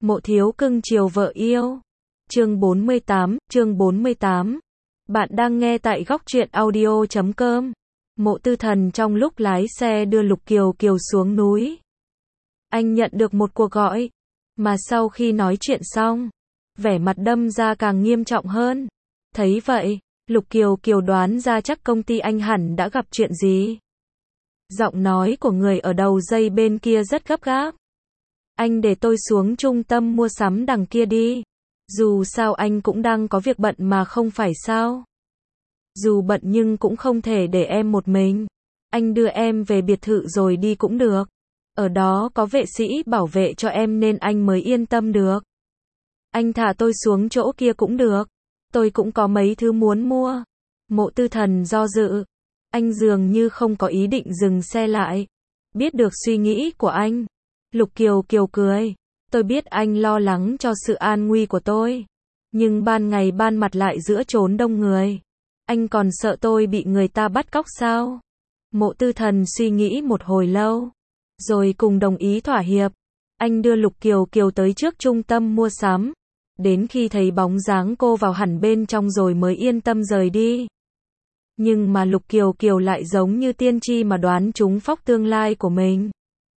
Mộ thiếu cưng chiều vợ yêu. Chương 48. Bạn đang nghe tại góc truyện audio.com. Mộ Tư Thần trong lúc lái xe đưa Lục Kiều Kiều xuống núi. Anh nhận được một cuộc gọi, mà sau khi nói chuyện xong, vẻ mặt đâm ra càng nghiêm trọng hơn. Thấy vậy, Lục Kiều Kiều đoán ra chắc công ty anh hẳn đã gặp chuyện gì. Giọng nói của người ở đầu dây bên kia rất gấp gáp. Anh để tôi xuống trung tâm mua sắm đằng kia đi. Dù sao anh cũng đang có việc bận mà không phải sao. Dù bận nhưng cũng không thể để em một mình. Anh đưa em về biệt thự rồi đi cũng được. Ở đó có vệ sĩ bảo vệ cho em nên anh mới yên tâm được. Anh thả tôi xuống chỗ kia cũng được. Tôi cũng có mấy thứ muốn mua. Mộ Tư Thần do dự. Anh dường như không có ý định dừng xe lại. Biết được suy nghĩ của anh, Lục Kiều Kiều cười. Tôi biết anh lo lắng cho sự an nguy của tôi. Nhưng ban ngày ban mặt lại giữa chốn đông người. Anh còn sợ tôi bị người ta bắt cóc sao? Mộ Tư Thần suy nghĩ một hồi lâu. Rồi cùng đồng ý thỏa hiệp. Anh đưa Lục Kiều Kiều tới trước trung tâm mua sắm. Đến khi thấy bóng dáng cô vào hẳn bên trong rồi mới yên tâm rời đi. Nhưng mà Lục Kiều Kiều lại giống như tiên tri mà đoán trúng phóc tương lai của mình.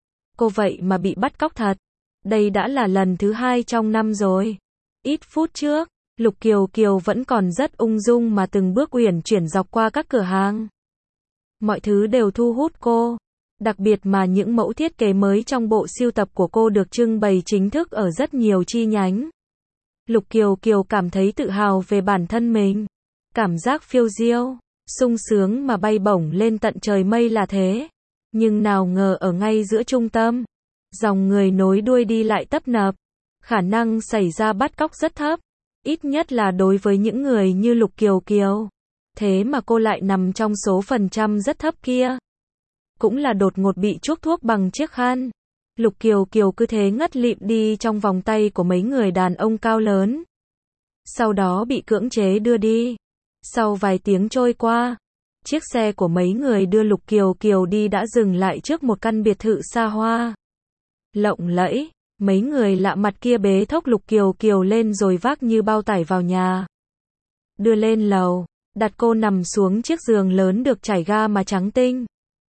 Cô vậy mà bị bắt cóc thật. Đây đã là lần thứ 2 trong năm rồi. Ít phút trước, Lục Kiều Kiều vẫn còn rất ung dung mà từng bước uyển chuyển dọc qua các cửa hàng. Mọi thứ đều thu hút cô. Đặc biệt mà những mẫu thiết kế mới trong bộ sưu tập của cô được trưng bày chính thức ở rất nhiều chi nhánh. Lục Kiều Kiều cảm thấy tự hào về bản thân mình. Cảm giác phiêu diêu, sung sướng mà bay bổng lên tận trời mây là thế. Nhưng nào ngờ ở ngay giữa trung tâm, dòng người nối đuôi đi lại tấp nập. Khả năng xảy ra bắt cóc rất thấp. Ít nhất là đối với những người như Lục Kiều Kiều. Thế mà cô lại nằm trong số phần trăm rất thấp kia. Cũng là đột ngột bị chuốc thuốc bằng chiếc khăn. Lục Kiều Kiều cứ thế ngất lịm đi trong vòng tay của mấy người đàn ông cao lớn. Sau đó bị cưỡng chế đưa đi. Sau vài tiếng trôi qua, chiếc xe của mấy người đưa Lục Kiều Kiều đi đã dừng lại trước một căn biệt thự xa hoa. Lộng lẫy, mấy người lạ mặt kia bế thốc Lục Kiều Kiều lên rồi vác như bao tải vào nhà. Đưa lên lầu, đặt cô nằm xuống chiếc giường lớn được trải ga mà trắng tinh.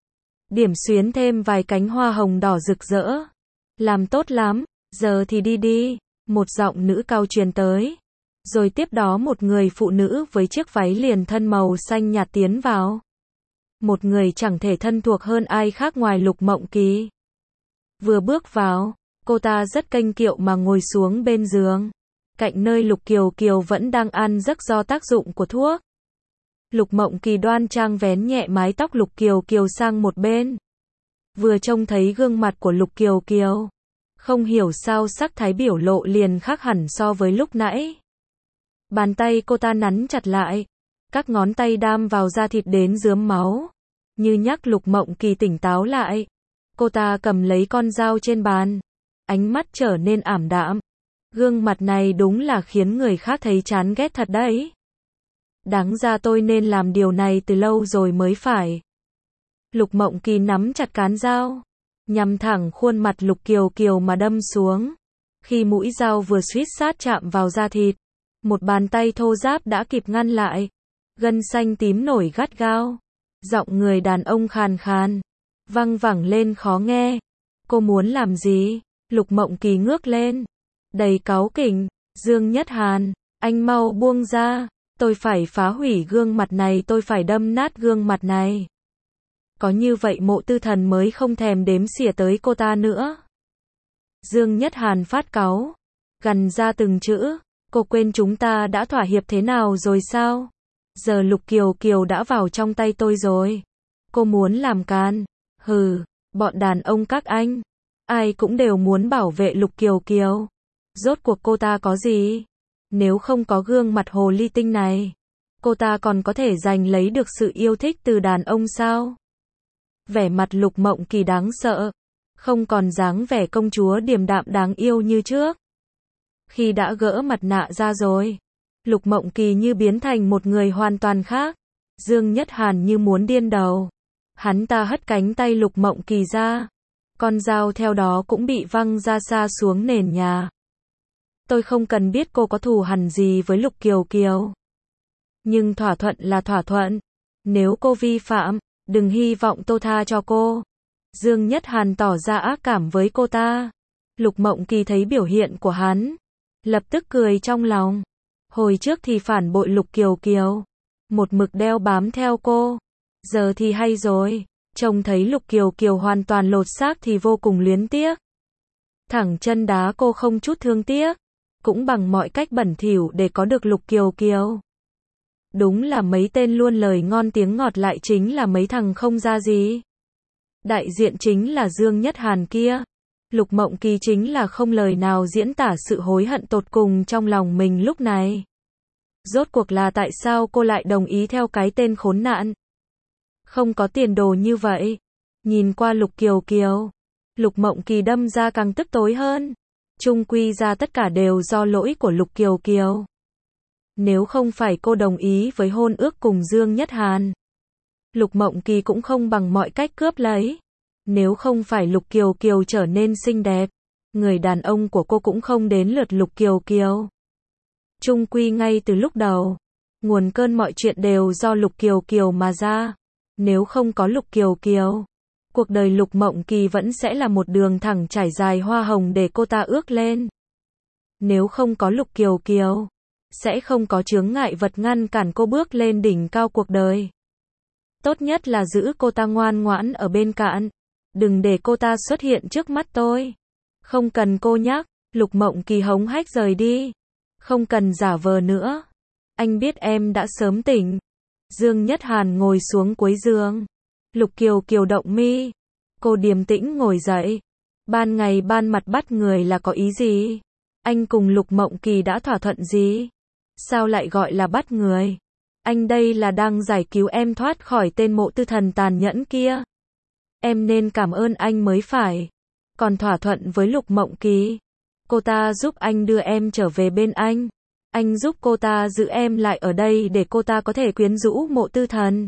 Điểm xuyến thêm vài cánh hoa hồng đỏ rực rỡ. Làm tốt lắm, giờ thì đi đi, một giọng nữ cao truyền tới. Rồi tiếp đó một người phụ nữ với chiếc váy liền thân màu xanh nhạt tiến vào. Một người chẳng thể thân thuộc hơn ai khác ngoài Lục Mộng Kỳ. Vừa bước vào, cô ta rất kênh kiệu mà ngồi xuống bên giường. Cạnh nơi Lục Kiều Kiều vẫn đang ăn giấc do tác dụng của thuốc. Lục Mộng Kỳ đoan trang vén nhẹ mái tóc Lục Kiều Kiều sang một bên. Vừa trông thấy gương mặt của Lục Kiều Kiều, không hiểu sao sắc thái biểu lộ liền khác hẳn so với lúc nãy. Bàn tay cô ta nắn chặt lại, các ngón tay đam vào da thịt đến rướm máu, như nhắc Lục Mộng Kỳ tỉnh táo lại. Cô ta cầm lấy con dao trên bàn, ánh mắt trở nên ảm đạm. Gương mặt này đúng là khiến người khác thấy chán ghét thật đấy. Đáng ra tôi nên làm điều này từ lâu rồi mới phải. Lục Mộng Kỳ nắm chặt cán dao, nhắm thẳng khuôn mặt Lục Kiều Kiều mà đâm xuống. Khi mũi dao vừa suýt sát chạm vào da thịt, một bàn tay thô ráp đã kịp ngăn lại. Gân xanh tím nổi gắt gao. Giọng người đàn ông khàn khàn, văng vẳng lên khó nghe. Cô muốn làm gì? Lục Mộng Kỳ ngước lên, đầy cáu kỉnh. Dương Nhất Hàn, anh mau buông ra. Tôi phải phá hủy gương mặt này, tôi phải đâm nát gương mặt này. Có như vậy Mộ Tư Thần mới không thèm đếm xỉa tới cô ta nữa. Dương Nhất Hàn phát cáu, gằn ra từng chữ. Cô quên chúng ta đã thỏa hiệp thế nào rồi sao? Giờ Lục Kiều Kiều đã vào trong tay tôi rồi. Cô muốn làm can? Hừ, bọn đàn ông các anh, ai cũng đều muốn bảo vệ Lục Kiều Kiều. Rốt cuộc cô ta có gì? Nếu không có gương mặt hồ ly tinh này, cô ta còn có thể giành lấy được sự yêu thích từ đàn ông sao? Vẻ mặt Lục Mộng Kỳ đáng sợ, không còn dáng vẻ công chúa điềm đạm đáng yêu như trước. Khi đã gỡ mặt nạ ra rồi, Lục Mộng Kỳ như biến thành một người hoàn toàn khác. Dương Nhất Hàn như muốn điên đầu. Hắn ta hất cánh tay Lục Mộng Kỳ ra. Con dao theo đó cũng bị văng ra xa xuống nền nhà. Tôi không cần biết cô có thù hằn gì với Lục Kiều Kiều. Nhưng thỏa thuận là thỏa thuận. Nếu cô vi phạm, đừng hy vọng tôi tha cho cô. Dương Nhất Hàn tỏ ra ác cảm với cô ta. Lục Mộng Kỳ thấy biểu hiện của hắn, lập tức cười trong lòng. Hồi trước thì phản bội Lục Kiều Kiều, một mực đeo bám theo cô. Giờ thì hay rồi, trông thấy Lục Kiều Kiều hoàn toàn lột xác thì vô cùng luyến tiếc. Thẳng chân đá cô không chút thương tiếc, cũng bằng mọi cách bẩn thỉu để có được Lục Kiều Kiều. Đúng là mấy tên luôn lời ngon tiếng ngọt lại chính là mấy thằng không ra gì. Đại diện chính là Dương Nhất Hàn kia. Lục Mộng Kỳ chính là không lời nào diễn tả sự hối hận tột cùng trong lòng mình lúc này. Rốt cuộc là tại sao cô lại đồng ý theo cái tên khốn nạn? Không có tiền đồ như vậy. Nhìn qua Lục Kiều Kiều, Lục Mộng Kỳ đâm ra càng tức tối hơn. Chung quy ra tất cả đều do lỗi của Lục Kiều Kiều. Nếu không phải cô đồng ý với hôn ước cùng Dương Nhất Hàn, Lục Mộng Kỳ cũng không bằng mọi cách cướp lấy. Nếu không phải Lục Kiều Kiều trở nên xinh đẹp, người đàn ông của cô cũng không đến lượt Lục Kiều Kiều. Chung quy ngay từ lúc đầu, nguồn cơn mọi chuyện đều do Lục Kiều Kiều mà ra. Nếu không có Lục Kiều Kiều, cuộc đời Lục Mộng Kỳ vẫn sẽ là một đường thẳng trải dài hoa hồng để cô ta ước lên. Nếu không có Lục Kiều Kiều, sẽ không có chướng ngại vật ngăn cản cô bước lên đỉnh cao cuộc đời. Tốt nhất là giữ cô ta ngoan ngoãn ở bên cạnh. Đừng để cô ta xuất hiện trước mắt tôi. Không cần cô nhắc. Lục Mộng Kỳ hống hách rời đi. Không cần giả vờ nữa. Anh biết em đã sớm tỉnh. Dương Nhất Hàn ngồi xuống cuối giường. Lục Kiều Kiều động mi. Cô điềm tĩnh ngồi dậy. Ban ngày ban mặt bắt người là có ý gì? Anh cùng Lục Mộng Kỳ đã thỏa thuận gì? Sao lại gọi là bắt người? Anh đây là đang giải cứu em thoát khỏi tên Mộ Tư Thần tàn nhẫn kia. Em nên cảm ơn anh mới phải. Còn thỏa thuận với Lục Mộng Kỳ, cô ta giúp anh đưa em trở về bên anh. Anh giúp cô ta giữ em lại ở đây để cô ta có thể quyến rũ Mộ Tư Thần.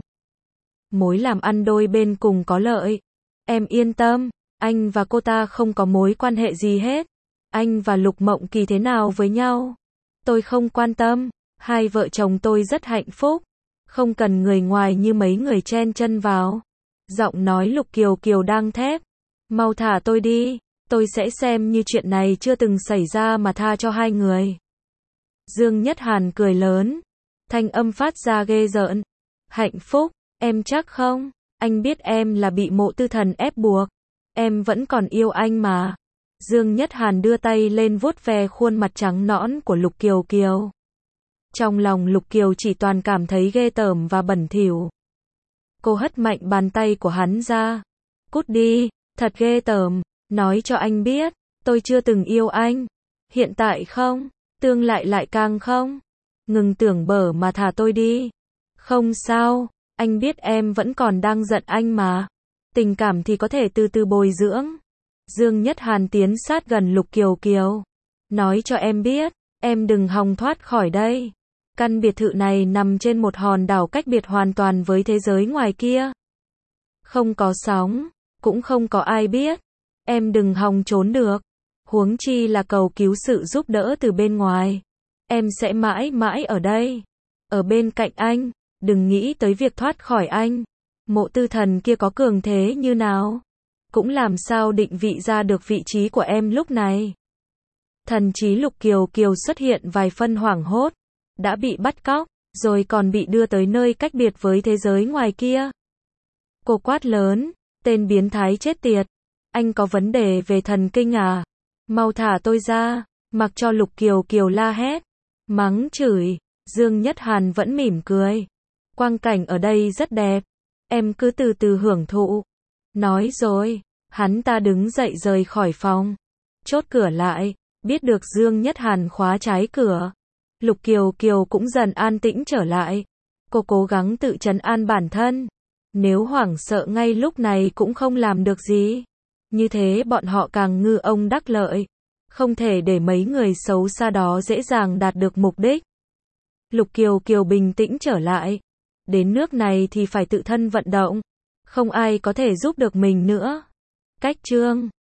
Mối làm ăn đôi bên cùng có lợi. Em yên tâm, anh và cô ta không có mối quan hệ gì hết. Anh và Lục Mộng Kỳ thế nào với nhau? Tôi không quan tâm. Hai vợ chồng tôi rất hạnh phúc. Không cần người ngoài như mấy người chen chân vào. Giọng nói Lục Kiều Kiều đang thép. Mau thả tôi đi. Tôi sẽ xem như chuyện này chưa từng xảy ra mà tha cho hai người. Dương Nhất Hàn cười lớn. Thanh âm phát ra ghê rợn. Hạnh phúc, em chắc không? Anh biết em là bị Mộ Tư Thần ép buộc. Em vẫn còn yêu anh mà. Dương Nhất Hàn đưa tay lên vuốt ve khuôn mặt trắng nõn của Lục Kiều Kiều. Trong lòng Lục Kiều chỉ toàn cảm thấy ghê tởm và bẩn thỉu. Cô hất mạnh bàn tay của hắn ra. Cút đi, thật ghê tởm, nói cho anh biết, tôi chưa từng yêu anh. Hiện tại không, tương lai lại càng không. Ngừng tưởng bở mà thả tôi đi. Không sao, anh biết em vẫn còn đang giận anh mà. Tình cảm thì có thể từ từ bồi dưỡng. Dương Nhất Hàn tiến sát gần Lục Kiều Kiều. Nói cho em biết, em đừng hòng thoát khỏi đây. Căn biệt thự này nằm trên một hòn đảo cách biệt hoàn toàn với thế giới ngoài kia. Không có sóng, cũng không có ai biết. Em đừng hòng trốn được. Huống chi là cầu cứu sự giúp đỡ từ bên ngoài. Em sẽ mãi mãi ở đây. Ở bên cạnh anh. Đừng nghĩ tới việc thoát khỏi anh. Mộ Tư Thần kia có cường thế như nào, cũng làm sao định vị ra được vị trí của em lúc này. Thần trí Lục Kiều Kiều xuất hiện vài phân hoảng hốt. Đã bị bắt cóc, rồi còn bị đưa tới nơi cách biệt với thế giới ngoài kia. Cô quát lớn, tên biến thái chết tiệt. Anh có vấn đề về thần kinh à? Mau thả tôi ra, mặc cho Lục Kiều Kiều la hét, mắng chửi. Dương Nhất Hàn vẫn mỉm cười. Quang cảnh ở đây rất đẹp. Em cứ từ từ hưởng thụ. Nói rồi, hắn ta đứng dậy rời khỏi phòng. Chốt cửa lại, biết được Dương Nhất Hàn khóa trái cửa. Lục Kiều Kiều cũng dần an tĩnh trở lại. Cô cố gắng tự trấn an bản thân. Nếu hoảng sợ ngay lúc này cũng không làm được gì. Như thế bọn họ càng ngư ông đắc lợi. Không thể để mấy người xấu xa đó dễ dàng đạt được mục đích. Lục Kiều Kiều bình tĩnh trở lại. Đến nước này thì phải tự thân vận động. Không ai có thể giúp được mình nữa. Cách chương